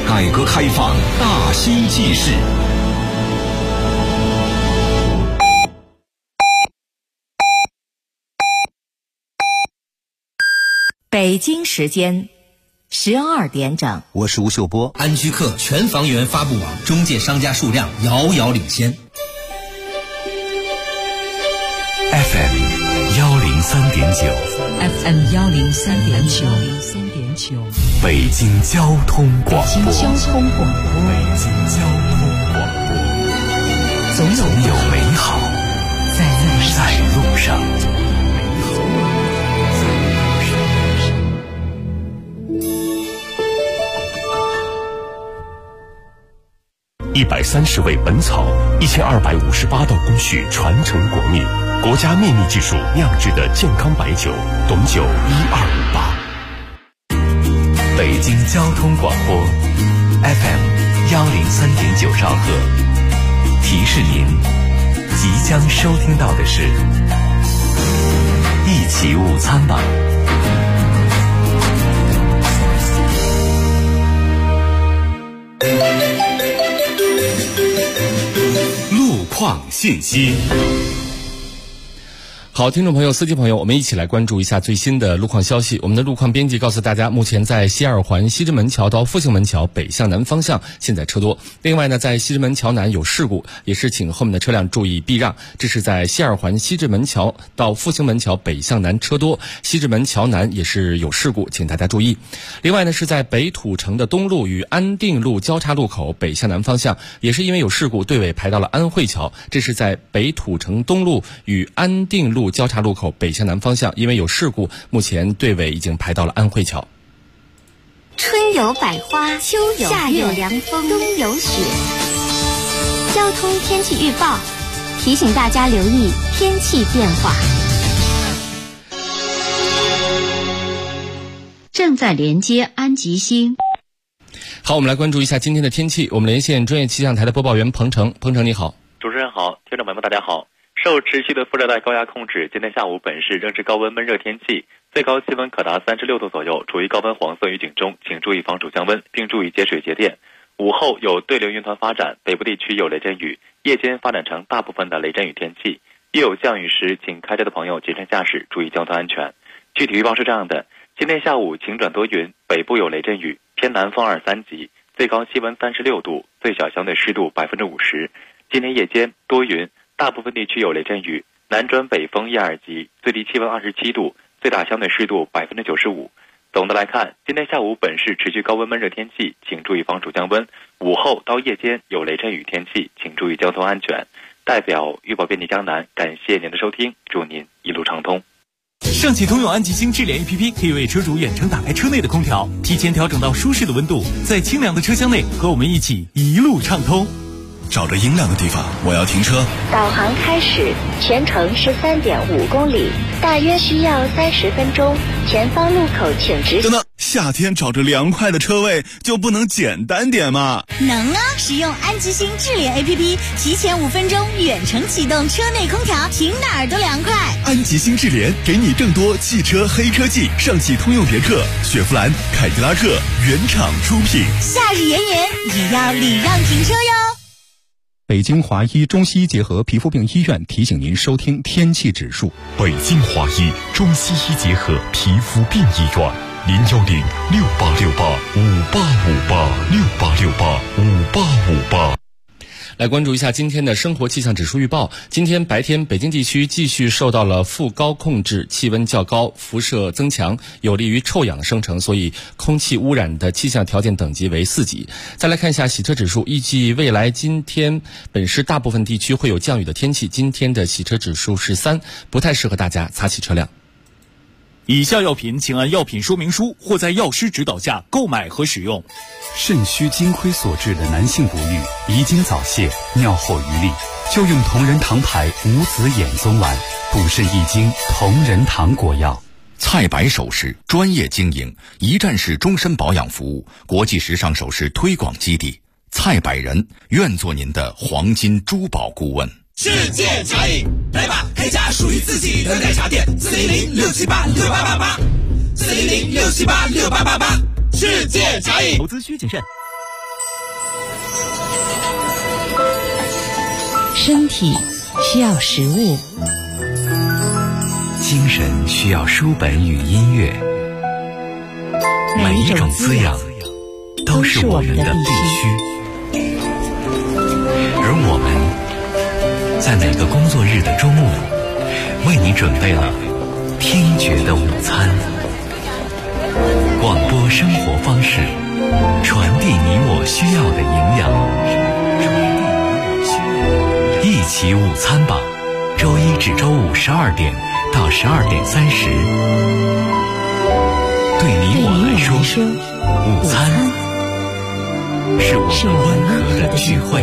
改革开放大新纪事。 北京时间12点整， 我是吴秀波。 安居客全房源发布网中介商家数量遥遥领先。 FM 103.9 FM 103.9， 北京交通广播。 北京交通广播，总有美好在路上。 130味本草，1258道工序传承国秘，国家秘密技术酿制的健康白酒，董酒1258。 北京交通广播 FM 103.9兆赫，提示您即将收听到的是一起午餐吧。 路况信息。好，听众朋友、司机朋友，我们一起来关注一下最新的路况消息。我们的路况编辑告诉大家，目前在西二环西直门桥到复兴门桥北向南方向现在车多。另外呢，在西直门桥南有事故，也是请后面的车辆注意避让。这是在西二环西直门桥到复兴门桥北向南车多，西直门桥南也是有事故，请大家注意。另外呢，是在北土城的东路与安定路交叉路口北向南方向，也是因为有事故，队尾排到了安慧桥。这是在北土城东路与安定路交叉路口北向南方向，因为有事故，目前队尾已经排到了安慧桥。 春有百花，秋有夏有凉风，冬有雪。交通天气预报提醒大家留意天气变化。 正在连接安吉星。 好，我们来关注一下今天的天气。我们连线专业气象台的播报员彭程。彭程你好。 主持人好，听众朋友们大家好。受持续的副热带高压控制，今天下午本市仍是高温闷热天气，最高气温可达36度左右，处于高温黄色预警中，请注意防暑降温，并注意节水节电。午后有对流云团发展，北部地区有雷阵雨，夜间发展成大部分的雷阵雨天气。一有降雨时，请开车的朋友谨慎驾驶，注意交通安全。具体预报是这样的：今天下午晴转多云，北部有雷阵雨，偏南风2、3级，最高气温36度，最小相对湿度50%。今天夜间多云，大部分地区有雷阵雨，南转北风1、2级，最低气温27度，最大相对湿度95%。总的来看，今天下午本市持续高温闷热天气，请注意防暑降温。午后到夜间有雷阵雨天气，请注意交通安全。代表预报编辑江南，感谢您的收听，祝您一路畅通。 上汽通用安吉星智联 APP 可以为车主远程打开车内的空调，提前调整到舒适的温度，在清凉的车厢内和我们一起一路畅通。 找着阴凉的地方，我要停车。 导航开始，全程13.5公里，大约需要30分钟。前方路口请直。 等等，夏天找着凉快的车位就不能简单点吗？ 能啊！使用安吉星智联 APP， 提前5分钟远程启动车内空调，停哪儿都凉快。 安吉星智联给你更多汽车黑科技，上汽通用别克、雪佛兰、凯迪拉克原厂出品。 夏日炎炎也要礼让停车哟。 北京华医中西医结合皮肤病医院提醒您收听天气指数。 北京华医中西医结合皮肤病医院，010-6868-5858，6868-5858。来关注一下今天的生活气象指数预报。今天白天，北京地区继续受到了副高控制，气温较高，辐射增强，有利于臭氧的生成，所以空气污染的气象条件等级为4级。再来看一下洗车指数，预计未来今天本市大部分地区会有降雨的天气，今天的洗车指数是3，不太适合大家擦洗车辆。 以下药品请按药品说明书或在药师指导下购买和使用。 肾虚金亏所致的男性不育、遗精早泄、尿后余力，就用同仁堂牌无籽眼松丸，补肾益精，同仁堂果药。 蔡白首饰专业经营，一站式终身保养服务，国际时尚首饰推广基地。蔡百人愿做您的黄金珠宝顾问。 世界茶饮，来吧，开家属于自己的奶茶店，410-678-6888，410-678-6888，世界茶饮。 投资需谨慎。 身体需要食物， 精神需要书本与音乐，每一种滋养都是我们的必须。而我们在每个工作日的中午，为你准备了听觉的午餐。广播生活方式，传递你我需要的营养。一起午餐吧，周一至周五12点到12点30。对你我来说，午餐是我们温和的聚会。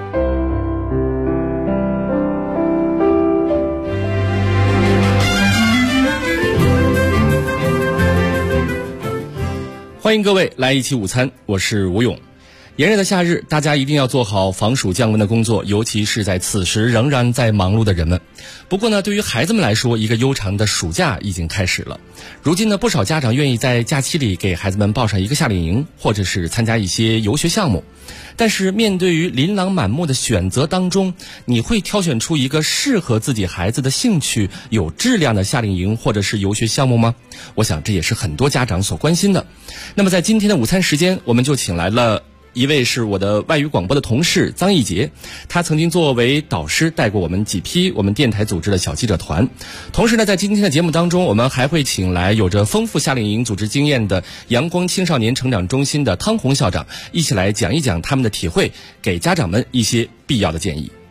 欢迎各位来一起午餐，我是吴勇。炎热的夏日，大家一定要做好防暑降温的工作，尤其是在此时仍然在忙碌的人们。不过呢，对于孩子们来说，一个悠长的暑假已经开始了。如今呢，不少家长愿意在假期里给孩子们报上一个夏令营，或者是参加一些游学项目。但是面对于琳琅满目的选择当中，你会挑选出一个适合自己孩子的兴趣、有质量的夏令营或者是游学项目吗？我想这也是很多家长所关心的。那么在今天的午餐时间，我们就请来了一位是我的外语广播的同事张义杰，他曾经作为导师带过我们几批我们电台组织的小记者团。同时呢，在今天的节目当中，我们还会请来有着丰富夏令营组织经验的阳光青少年成长中心的汤红校长，一起来讲一讲他们的体会，给家长们一些必要的建议。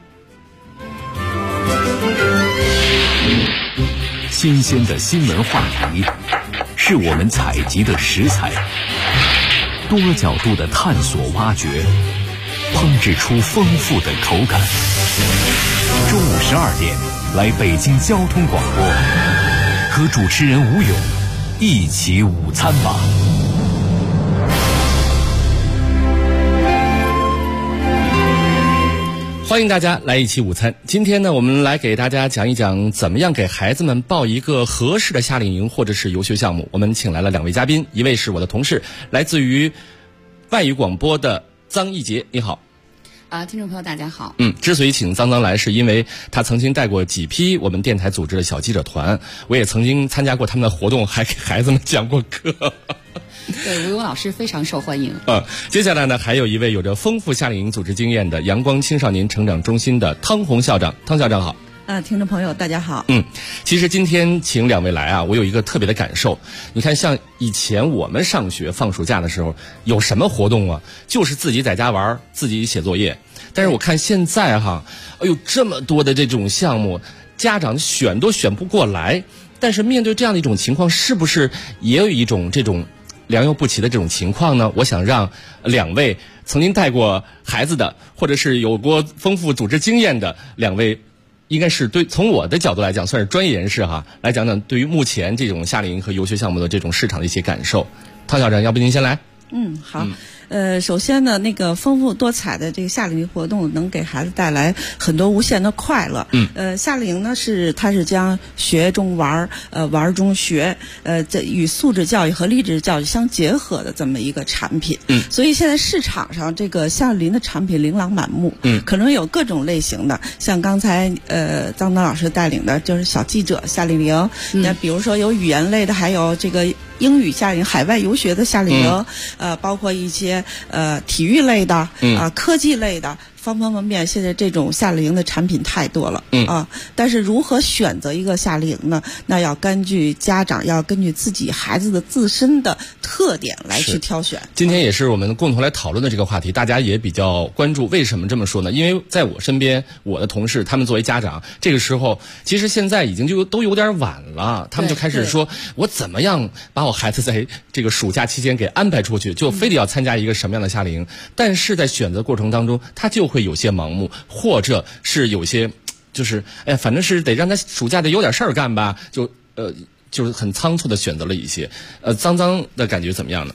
新鲜的新闻话题是我们采集的食材，多角度的探索挖掘，烹制出丰富的口感。中午12点，来北京交通广播，和主持人吴勇一起午餐吧。 欢迎大家来一起午餐。今天呢，我们来给大家讲一讲怎么样给孩子们报一个合适的夏令营或者是游学项目。我们请来了2位嘉宾，一位是我的同事，来自于外语广播的张义杰，你好。 听众朋友大家好。 之所以请张来，是因为他曾经带过几批我们电台组织的小记者团，我也曾经参加过他们的活动，还给孩子们讲过课。 对，吴勇老师非常受欢迎。 接下来呢，还有一位有着丰富夏令营组织经验的阳光青少年成长中心的汤红校长。汤校长好。 听众朋友大家好。 其实今天请2位来啊，我有一个特别的感受。你看，像以前我们上学放暑假的时候，有什么活动啊？就是自己在家玩，自己写作业。但是我看现在哈，这么多的这种项目，家长选都选不过来。但是面对这样的一种情况，是不是也有一种这种良莠不齐的这种情况呢？我想让2位曾经带过孩子的，或者是有过丰富组织经验的2位，应该是从我的角度来讲，算是专业人士哈，来讲讲对于目前这种夏令营和游学项目的这种市场的一些感受。汤校长，要不您先来？ 好。首先呢，那个丰富多彩的这个夏令营活动能给孩子带来很多无限的快乐。夏令营呢它是将学中玩，玩中学，这与素质教育和励志教育相结合的这么一个产品。所以现在市场上这个夏令营的产品琳琅满目。可能有各种类型的，像刚才张老师带领的就是小记者夏令营，那比如说有语言类的，还有这个英语夏令营、海外游学的夏令营，包括一些体育类的科技类的，方方面面。现在这种夏令营的产品太多了但是如何选择一个夏令营呢？那要根据家长要根据自己孩子的自身的特点来去挑选。 今天也是我们共同来讨论的这个话题，大家也比较关注。为什么这么说呢？因为在我身边，我的同事他们作为家长，这个时候其实现在已经都有点晚了，他们就开始说，我怎么样把我孩子在这个暑假期间给安排出去，就非得要参加一个什么样的夏令营。但是在选择过程当中，他就会有些盲目，或者是有些就是反正是得让他暑假得有点事儿干吧，就是很仓促的选择了一些。脏的感觉怎么样呢？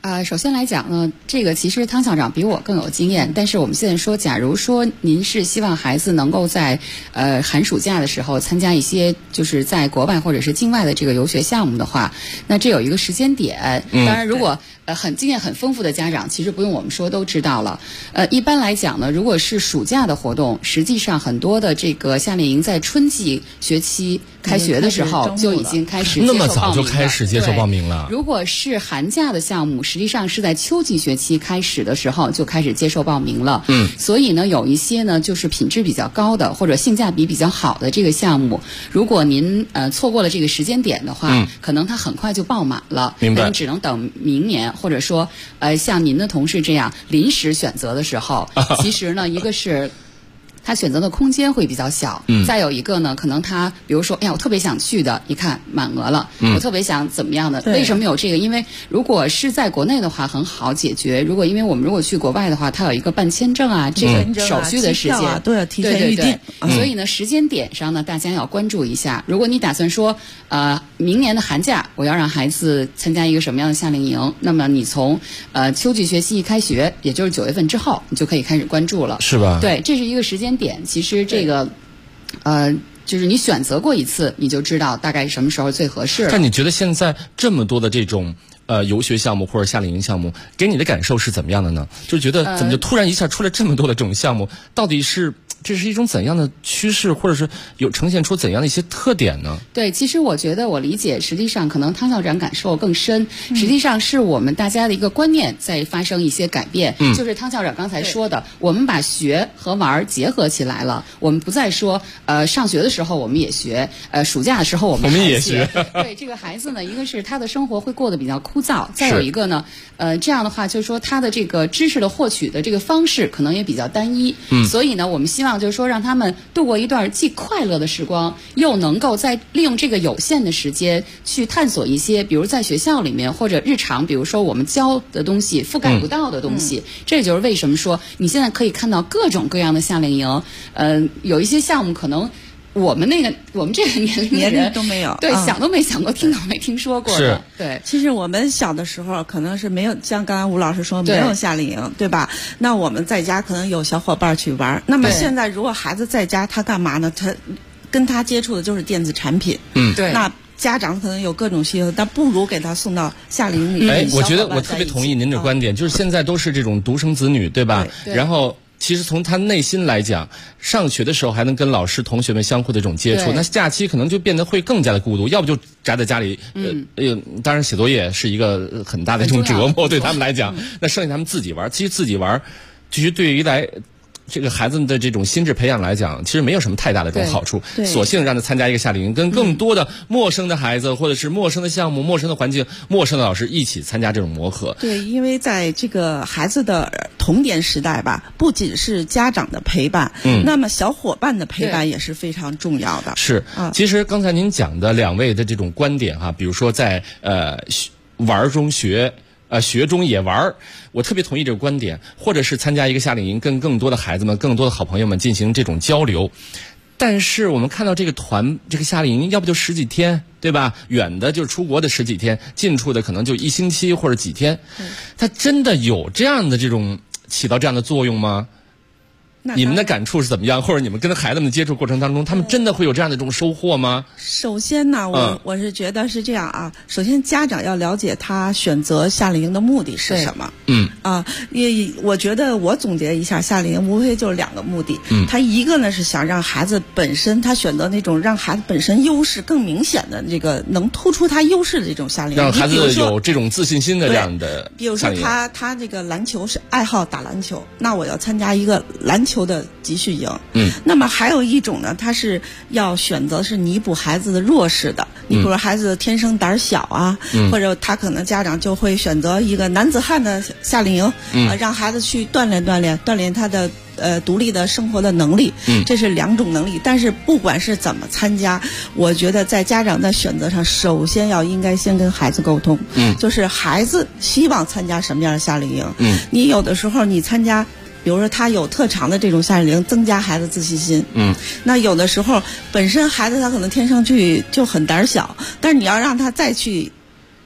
首先来讲呢，这个其实汤校长比我更有经验，但是我们现在说，假如说您是希望孩子能够在寒暑假的时候参加一些就是在国外或者是境外的这个游学项目的话，那这有一个时间点。当然，如果很经验很丰富的家长，其实不用我们说都知道了。一般来讲呢，如果是暑假的活动，实际上很多的这个夏令营在春季学期开学的时候就已经开始接受报名了。 那么早就开始接受报名了。 如果是寒假的项目，实际上是在秋季学期开始的时候就开始接受报名了。所以呢，有一些呢就是品质比较高的或者性价比比较好的这个项目，如果您错过了这个时间点的话，可能它很快就爆满了。 明白。 那你只能等明年，或者说像您的同事这样临时选择的时候，其实呢，一个是他选择的空间会比较小，再有一个呢，可能他比如说，哎呀，我特别想去的，一看满额了，我特别想怎么样的？为什么有这个？因为如果是在国内的话，很好解决；因为我们如果去国外的话，它有一个办签证啊，这个手续的时间都要提前预定。 所以呢，时间点上呢，大家要关注一下。如果你打算说，明年的寒假我要让孩子参加一个什么样的夏令营，那么你从秋季学期一开学，也就是9月份之后，你就可以开始关注了， 是吧？ 对，这是一个时间点。其实这个，就是你选择过一次，你就知道大概什么时候最合适了。 但你觉得现在这么多的这种游学项目或者夏令营项目，给你的感受是怎么样的呢？就觉得怎么就突然一下出了这么多的这种项目，到底是这是一种怎样的趋势，或者是有呈现出怎样的一些特点呢？ 对，其实我觉得我理解，实际上可能汤校长感受更深，实际上是我们大家的一个观念在发生一些改变。就是汤校长刚才说的，我们把学和玩结合起来了，我们不再说上学的时候我们也学，暑假的时候我们也学。 对，这个孩子呢，一个是他的生活会过得比较枯燥，再有一个呢，这样的话就是说他的这个知识的获取的这个方式可能也比较单一。所以呢，我们希望就是说让他们度过一段既快乐的时光，又能够在利用这个有限的时间去探索一些，比如在学校里面或者日常，比如说我们教的东西覆盖不到的东西。这就是为什么说你现在可以看到各种各样的夏令营，有一些项目可能我们这个年龄的人都没有， 对，想都没想过，听都没听说过的。对， 其实我们小的时候可能是没有，像刚刚吴老师说没有夏令营，对吧？那我们在家可能有小伙伴去玩。那么现在如果孩子在家，他干嘛呢？他跟他接触的就是电子产品。 对。 那家长可能有各种需求，但不如给他送到夏令营里。 我觉得我特别同意您这观点，就是现在都是这种独生子女，对吧？然后。其实从他内心来讲，上学的时候还能跟老师同学们相互的这种接触，那假期可能就变得会更加的孤独，要不就宅在家里。当然写作业是一个很大的这种折磨，对他们来讲。那剩下他们自己玩，其实自己玩，其实对于这个孩子们的这种心智培养来讲，其实没有什么太大的这种好处。索性让他参加一个夏令营，跟更多的陌生的孩子，或者是陌生的项目、陌生的环境、陌生的老师一起参加这种磨合。 对，因为在这个孩子的童年时代吧，不仅是家长的陪伴，那么小伙伴的陪伴也是非常重要的。 是，其实刚才您讲的两位的这种观点哈，比如说在玩中学。学中也玩，我特别同意这个观点，或者是参加一个夏令营，跟更多的孩子们、更多的好朋友们进行这种交流。但是我们看到这个夏令营，要不就10几天，对吧？远的就是出国的10几天，近处的可能就1星期或者几天。它真的有这样的这种起到这样的作用吗？你们的感触是怎么样？或者你们跟孩子们接触过程当中，他们真的会有这样的这种收获吗？ 首先呢，我是觉得是这样啊。首先，家长要了解他选择夏令营的目的是什么。我觉得我总结一下，夏令营无非就是2个目的。他一个呢是想让孩子本身，他选择那种让孩子本身优势更明显的这个能突出他优势的这种夏令营， 让孩子有这种自信心的这样的。 比如说他这个篮球是爱好打篮球，那我要参加一个篮球的集训营。那么还有一种呢，他是要选择是弥补孩子的弱势的。你比如说孩子天生胆小啊，或者他可能家长就会选择一个男子汉的夏令营，让孩子去锻炼他的独立的生活的能力。这是2种能力。但是不管是怎么参加，我觉得在家长的选择上，首先应该先跟孩子沟通。就是孩子希望参加什么样的夏令营。你有的时候你参加。比如说他有特长的这种夏令营，增加孩子自信心。那有的时候本身孩子他可能天生就很胆小，但是你要让他再去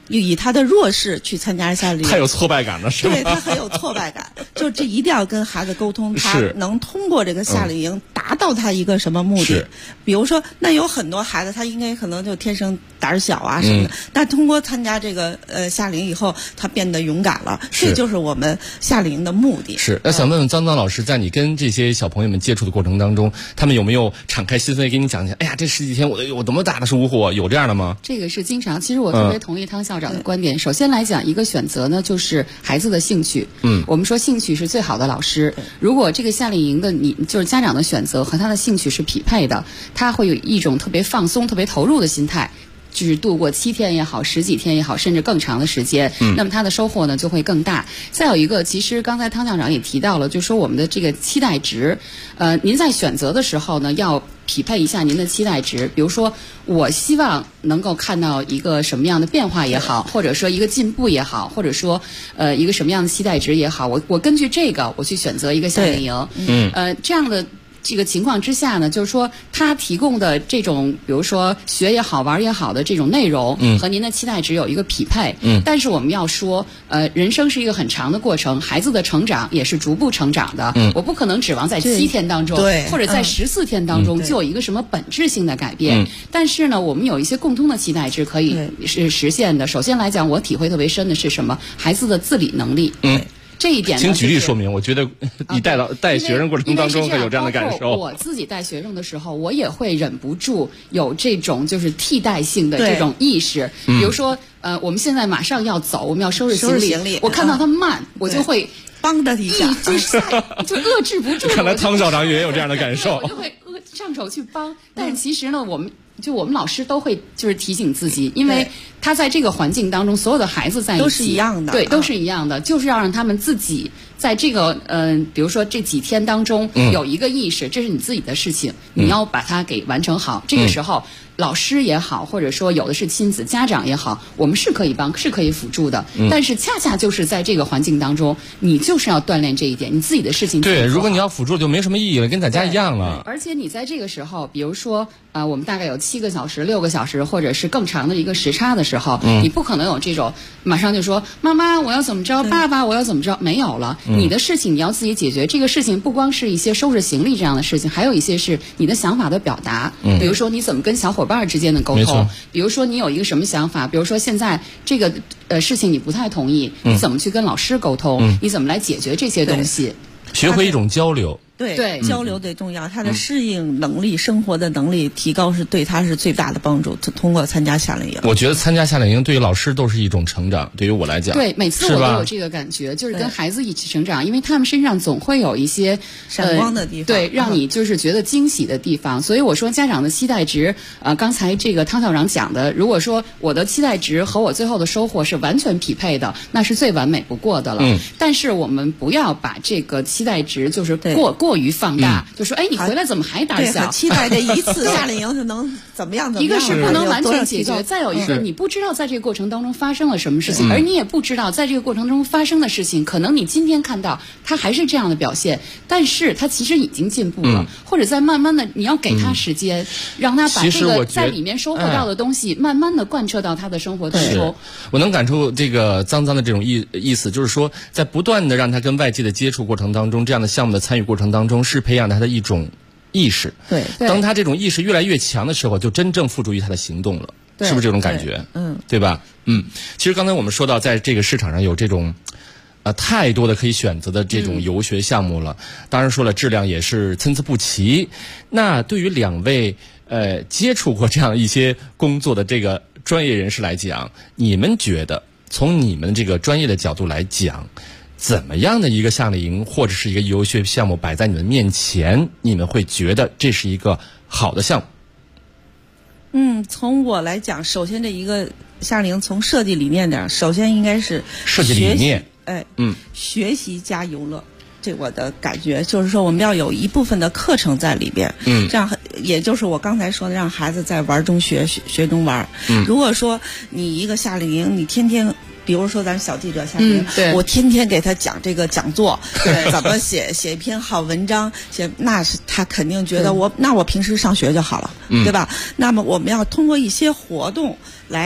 以他的弱势去参加夏令营， 太有挫败感了，是吧？ 对，他很有挫败感。就这一定要跟孩子沟通，他能通过这个夏令营达到他一个什么目的？比如说，那有很多孩子他应该可能就天生胆小啊什么的，但通过参加这个夏令营以后，他变得勇敢了，这就是我们夏令营的目的。 是，那想问问张老师，在你跟这些小朋友们接触的过程当中，他们有没有敞开心扉给你讲讲？哎呀，这十几天我有多么大的收获，有这样的吗？ 这个是经常，其实我特别同意汤校长的观点。首先来讲，一个选择呢，就是孩子的兴趣。我们说兴趣是最好的老师。如果这个夏令营的就是家长的选择和他的兴趣是匹配的，他会有一种特别放松、特别投入的心态。就是度过7天也好，10几天也好，甚至更长的时间，那么他的收获呢就会更大。再有一个，其实刚才汤校长也提到了，就是说我们的这个期待值，您在选择的时候呢，要匹配一下您的期待值。比如说，我希望能够看到一个什么样的变化也好，或者说一个进步也好，或者说一个什么样的期待值也好，我根据这个我去选择一个夏令营，这样的。这个情况之下呢，就是说他提供的这种，比如说学也好、玩也好的这种内容，和您的期待值有一个匹配。但是我们要说，人生是一个很长的过程，孩子的成长也是逐步成长的。我不可能指望在7天当中，或者在14天当中就有一个什么本质性的改变。但是呢，我们有一些共通的期待值可以是实现的。首先来讲，我体会特别深的是什么？孩子的自理能力。这一点呢， 请举例说明。我觉得你带学生过程当中会有这样的感受。 我自己带学生的时候，我也会忍不住有这种就是替代性的这种意识。比如说，我们现在马上要走，我们要收拾行李，我看到他慢，我就会帮他一下， 就遏制不住。 看来汤校长也有这样的感受， 我就会上手去帮。但是其实呢，我们老师都会就是提醒自己，因为他在这个环境当中，所有的孩子在一起都是一样的， 对，都是一样的，就是要让他们自己在这个比如说这几天当中有一个意识，这是你自己的事情，你要把它给完成好。这个时候，老师也好，或者说有的是亲子家长也好，我们是可以帮，是可以辅助的。但是恰恰就是在这个环境当中，你就是要锻炼这一点，你自己的事情对，如果你要辅助就没什么意义了，跟在家一样了。 而且你在这个时候，比如说我们大概有7个小时、6个小时，或者是更长的一个时差的时候，你不可能有这种马上就说妈妈我要怎么着，爸爸我要怎么着，没有了。你的事情你要自己解决。这个事情不光是一些收拾行李这样的事情，还有一些是你的想法的表达。比如说你怎么跟小伙伴之间的沟通，比如说你有一个什么想法，比如说现在这个事情你不太同意，你怎么去跟老师沟通，你怎么来解决这些东西， 学会一种交流。 对，交流最重要。他的适应能力、生活的能力提高是对他是最大的帮助。通过参加夏令营， 我觉得参加夏令营对于老师都是一种成长。对于我来讲， 对，每次我都有这个感觉，就是跟孩子一起成长，因为他们身上总会有一些闪光的地方， 对，让你就是觉得惊喜的地方。所以我说，家长的期待值，刚才这个汤校长讲的，如果说我的期待值和我最后的收获是完全匹配的，那是最完美不过的了。但是我们不要把这个期待值就是过于放大。就说你回来怎么还胆小？ 期待这一次夏令营是能怎么样？ 一个是不能完全解决，再有一个你不知道在这个过程当中发生了什么事情，而你也不知道在这个过程中发生的事情，可能你今天看到他还是这样的表现，但是他其实已经进步了，或者在慢慢的你要给他时间，让他把这个在里面收获到的东西慢慢的贯彻到他的生活当中。 我能感触这个脏的这种意思，就是说在不断的让他跟外界的接触过程当中，这样的项目的参与过程当中，是培养他的一种意识。 对， 当他这种意识越来越强的时候，就真正付诸于他的行动了，是不是这种感觉？对吧？其实刚才我们说到，在这个市场上有这种太多的可以选择的这种游学项目了，当然说了，质量也是参差不齐。那对于2位接触过这样一些工作的这个专业人士来讲，你们觉得从你们这个专业的角度来讲，怎么样的一个夏令营或者是一个游学项目摆在你们面前，你们会觉得这是一个好的项目？ 从我来讲，首先这一个夏令营从设计理念讲，首先应该是设计理念， 学习加游乐。这我的感觉就是说，我们要有一部分的课程在里边，这样也就是我刚才说的，让孩子在玩中学，学中玩。如果说你一个夏令营，你天天。比如说咱小记者夏令营，我天天给他讲这个讲座，怎么写一篇好文章，那是他肯定觉得我平时上学就好了，对吧？那么我们要通过一些活动来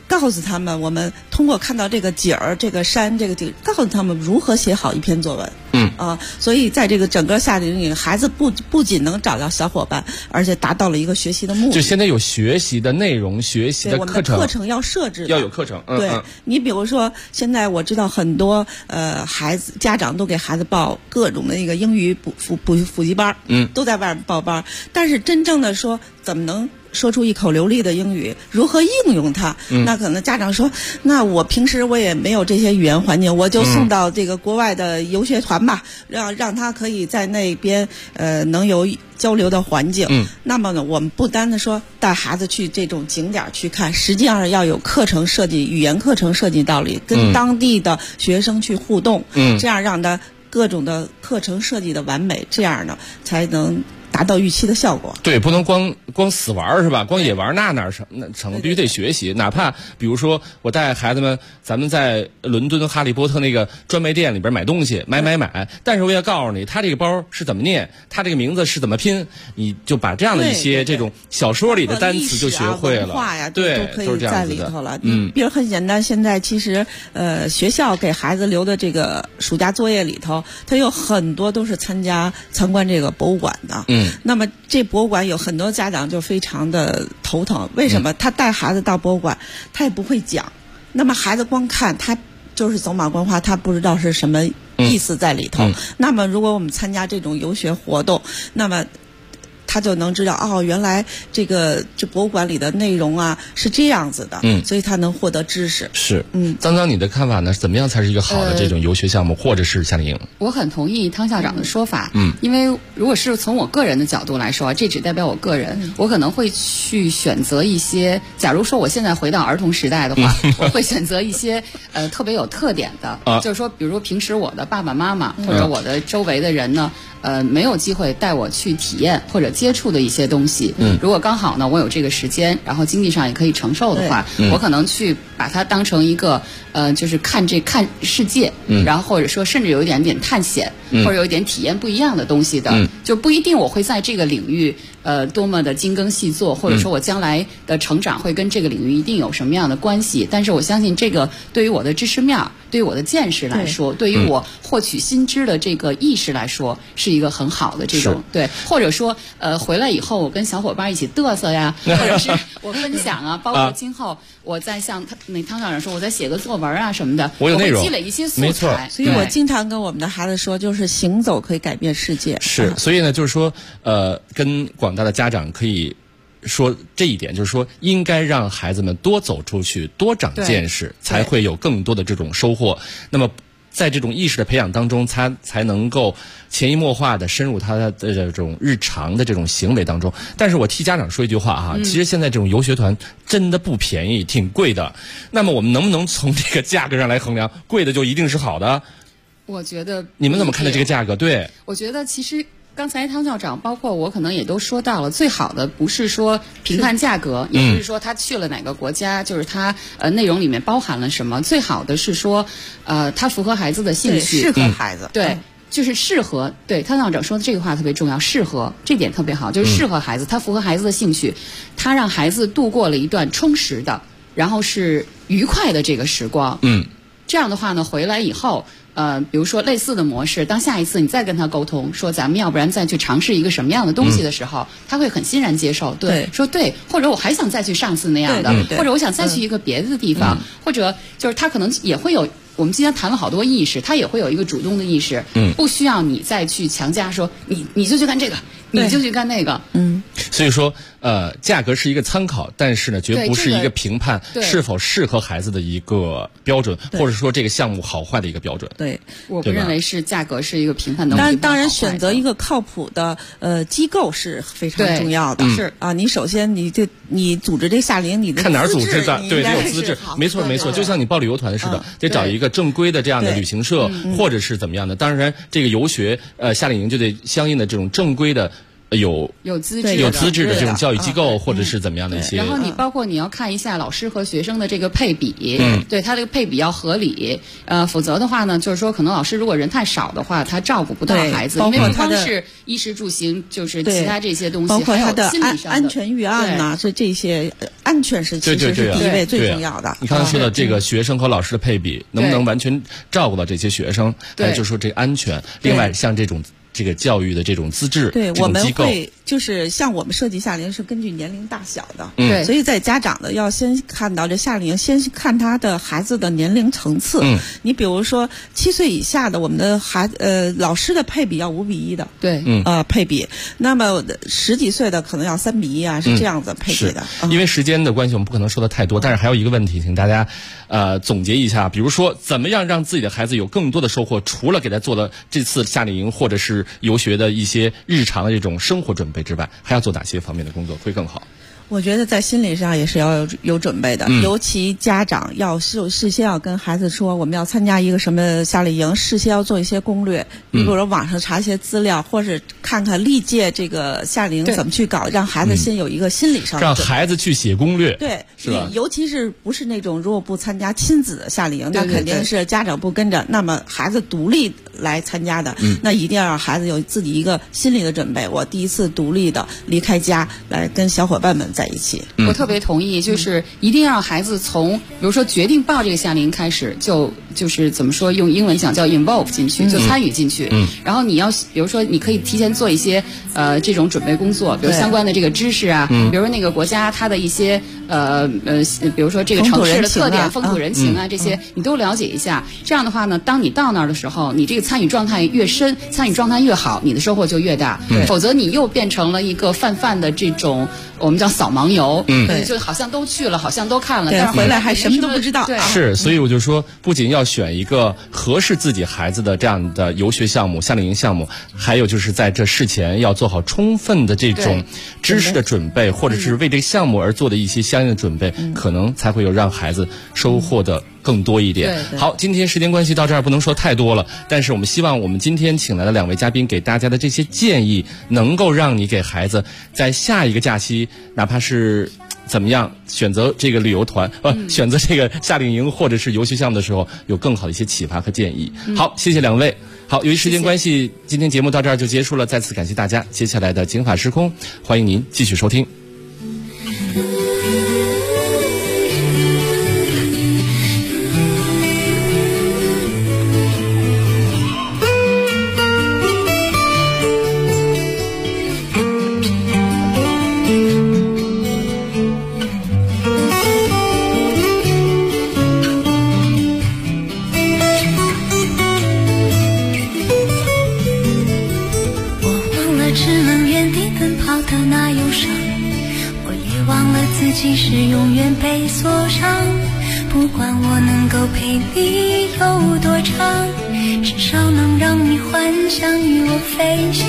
告诉他们，我们通过看到这个景儿、这个山、这个景，告诉他们如何写好一篇作文。所以在这个整个夏令营里，孩子不仅能找到小伙伴，而且达到了一个学习的目的。 就现在有学习的内容、学习的课程， 我们的课程要设置， 要有课程。 对，你比如说，现在我知道很多孩子家长都给孩子报各种的那个英语补习班，都在外面报班，但是真正的说怎么能说出一口流利的英语，如何应用它？那可能家长说，那我平时我也没有这些语言环境，我就送到这个国外的游学团吧，让他可以在那边能有交流的环境。那么呢，我们不单的说带孩子去这种景点去看，实际上要有课程设计，语言课程设计道理，跟当地的学生去互动，这样让他各种的课程设计的完美，这样呢才能达到预期的效果。 对，不能光死玩是吧？光野玩那成，必须得学习。哪怕比如说我带孩子们，咱们在伦敦哈利波特那个专卖店里边买东西，买，但是我也告诉你，他这个包是怎么念，他这个名字是怎么拼，你就把这样的一些这种小说里的单词就学会了。 文化呀， 对， 都可以在里头了。比如很简单，现在其实学校给孩子留的这个暑假作业里头，它有很多都是参观这个博物馆的。那么这博物馆有很多家长就非常的头疼，为什么？他带孩子到博物馆，他也不会讲，那么孩子光看，他就是走马观花，他不知道是什么意思在里头。那么如果我们参加这种游学活动，那么他就能知道原来这博物馆里的内容啊是这样子的，所以他能获得知识。 是，张你的看法呢？怎么样才是一个好的这种游学项目，或者是夏令营？ 我很同意汤校长的说法，因为如果是从我个人的角度来说，这只代表我个人，我可能会去选择一些，假如说我现在回到儿童时代的话，我会选择一些特别有特点的，就是说，比如平时我的爸爸妈妈或者我的周围的人呢，没有机会带我去体验或者接触的一些东西，如果刚好呢我有这个时间，然后经济上也可以承受的话，我可能去把它当成一个就是看世界，然后或者说甚至有一点点探险，或者有一点体验不一样的东西的，就不一定我会在这个领域多么的精耕细作，或者说我将来的成长会跟这个领域一定有什么样的关系，但是我相信这个对于我的知识面，对于我的见识来说，对于我获取新知的这个意识来说，是一个很好的这种对，或者说回来以后我跟小伙伴一起嘚瑟呀，或者是我分享啊，包括今后我再像汤校长说，我再写个作文啊什么的， 我有内容， 积累一些素材。 所以我经常跟我们的孩子说，就是行走可以改变世界。 是，所以呢，就是说跟广大的家长可以说这一点，就是说应该让孩子们多走出去，多长见识，才会有更多的这种收获。那么在这种意识的培养当中，他才能够潜移默化的深入他的这种日常的这种行为当中。但是我替家长说一句话哈，其实现在这种游学团真的不便宜，挺贵的。那么我们能不能从这个价格上来衡量，贵的就一定是好的？ 我觉得你们怎么看待这个价格？对， 我觉得其实刚才汤校长包括我可能也都说到了，最好的不是说评判价格，也不是说他去了哪个国家，就是他内容里面包含了什么，最好的是说他符合孩子的兴趣， 适合孩子， 对。就是适合，对汤校长说的这个话特别重要，适合这点特别好，就是适合孩子，他符合孩子的兴趣，他让孩子度过了一段充实的，然后是愉快的这个时光。这样的话呢，回来以后，比如说类似的模式，当下一次你再跟他沟通，说咱们要不然再去尝试一个什么样的东西的时候，他会很欣然接受。对，说对，或者我还想再去上次那样的，或者我想再去一个别的地方，或者就是他可能也会有。我们今天谈了好多意识，他也会有一个主动的意识，不需要你再去强加说你就去干这个，你就去干那个。 所以说价格是一个参考，但是呢，绝不是一个评判是否适合孩子的一个标准，或者说这个项目好坏的一个标准。 对， 我不认为是价格是一个评判的。 当然选择一个靠谱的机构是非常重要的。 是啊，你首先你组织这夏令营，你的看哪儿组织的，对，得有资质。没错，就像你报旅游团似的，得找一个正规的这样的旅行社，或者是怎么样的。当然，这个游学夏令营就得相应的这种正规的有资质的这种教育机构，或者是怎么样的一些。 然后包括你要看一下老师和学生的这个配比，对他这个配比要合理。否则的话呢，就是说可能老师如果人太少的话，他照顾不到孩子，因为不光是衣食住行，就是其他这些东西， 包括他的安全预案呐，是这些安全是其实是第一位最重要的。 你刚才说的这个学生和老师的配比，能不能完全照顾到这些学生？还有就是说这安全。另外，像这个教育的这种资质， 对，我们会就是像我们设计夏令营是根据年龄大小的， 对， 所以在家长的要先看到这夏令营，先看他的孩子的年龄层次。你比如说7岁以下的，我们的老师的配比要5比1的， 对， 配比。那么10几岁的可能要3比1啊，是这样子配比的。 因为时间的关系，我们不可能说的太多，但是还有一个问题，请大家总结一下，比如说怎么样让自己的孩子有更多的收获，除了给他做了这次夏令营或者是游学的一些日常的这种生活准备之外，还要做哪些方面的工作会更好？ 我觉得在心理上也是要有准备的，尤其家长要事先要跟孩子说，我们要参加一个什么夏令营，事先要做一些攻略，比如说网上查一些资料，或者看看历届这个夏令营怎么去搞，让孩子先有一个心理上的让孩子去写攻略， 对， 是吧？ 尤其是不是那种如果不参加亲子的夏令营，那肯定是家长不跟着，那么孩子独立来参加的，那一定要让孩子有自己一个心理的准备。我第一次独立的离开家来跟小伙伴们在一起。 我特别同意，就是一定要让孩子从比如说决定报这个夏令营开始，就是怎么说，用英文讲叫 involve 进去，就参与进去。然后你要比如说你可以提前做一些这种准备工作，比如相关的这个知识啊，比如说那个国家它的一些比如说这个城市的特点、风土人情啊，这些你都了解一下。这样的话呢，当你到那儿的时候，你这个参与状态越深，参与状态越好，你的收获就越大。否则你又变成了一个泛的这种我们叫扫盲游，就好像都去了，好像都看了，但是回来还什么都不知道。 是，所以我就说，不仅要选一个合适自己孩子的这样的游学项目、夏令营项目，还有就是在这事前要做好充分的这种知识的准备，或者是为这个项目而做的一些相应的准备，可能才会有让孩子收获的更多一点。好，今天时间关系到这儿不能说太多了，但是我们希望我们今天请来的2位嘉宾给大家的这些建议，能够让你给孩子在下一个假期，哪怕是怎么样选择这个旅游团，选择这个夏令营或者是游学项目的时候，有更好的一些启发和建议。好，谢谢2位。好，由于时间关系，今天节目到这儿就结束了，再次感谢大家。接下来的警法时空，欢迎您继续收听。 即使永远被锁上，不管我能够陪你有多长，至少能让你幻想与我飞翔。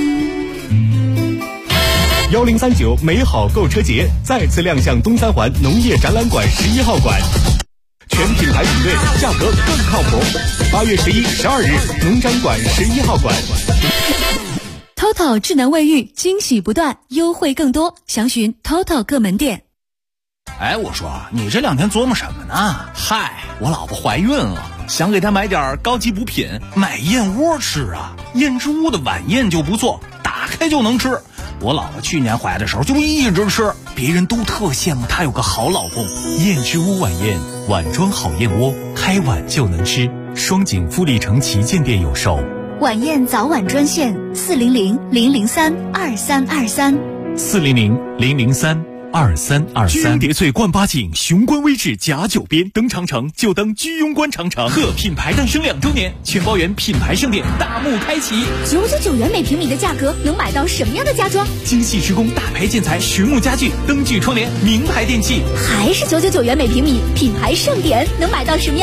1039美好购车节再次亮相东三环农业展览馆11号馆，全品牌品类，价格更靠谱。8月11、12日，农展馆11号馆。 TOTO 智能卫浴惊喜不断，优惠更多，详询 TOTO 各门店。 哎，我说你这2天琢磨什么呢？嗨，我老婆怀孕了，想给她买点高级补品，买燕窝吃啊。燕之屋的晚宴就不错，打开就能吃。我老婆去年怀的时候就一直吃，别人都特羡慕她有个好老公。 燕之屋晚宴，碗装好燕窝，开碗就能吃。双井富力城旗舰店有售。 晚宴早晚专线 400-003-2323，400-003-2323。 居庸叠翠冠八景，雄关威志甲9边，登长城就登居庸关长城。 贺品牌诞生2周年，全包园品牌盛典大幕开启 ，999元每平米的价格能买到什么样的家装？ 精细施工，大牌建材，实木家具，灯具窗帘，名牌电器， 还是999元每平米，品牌盛典能买到什么样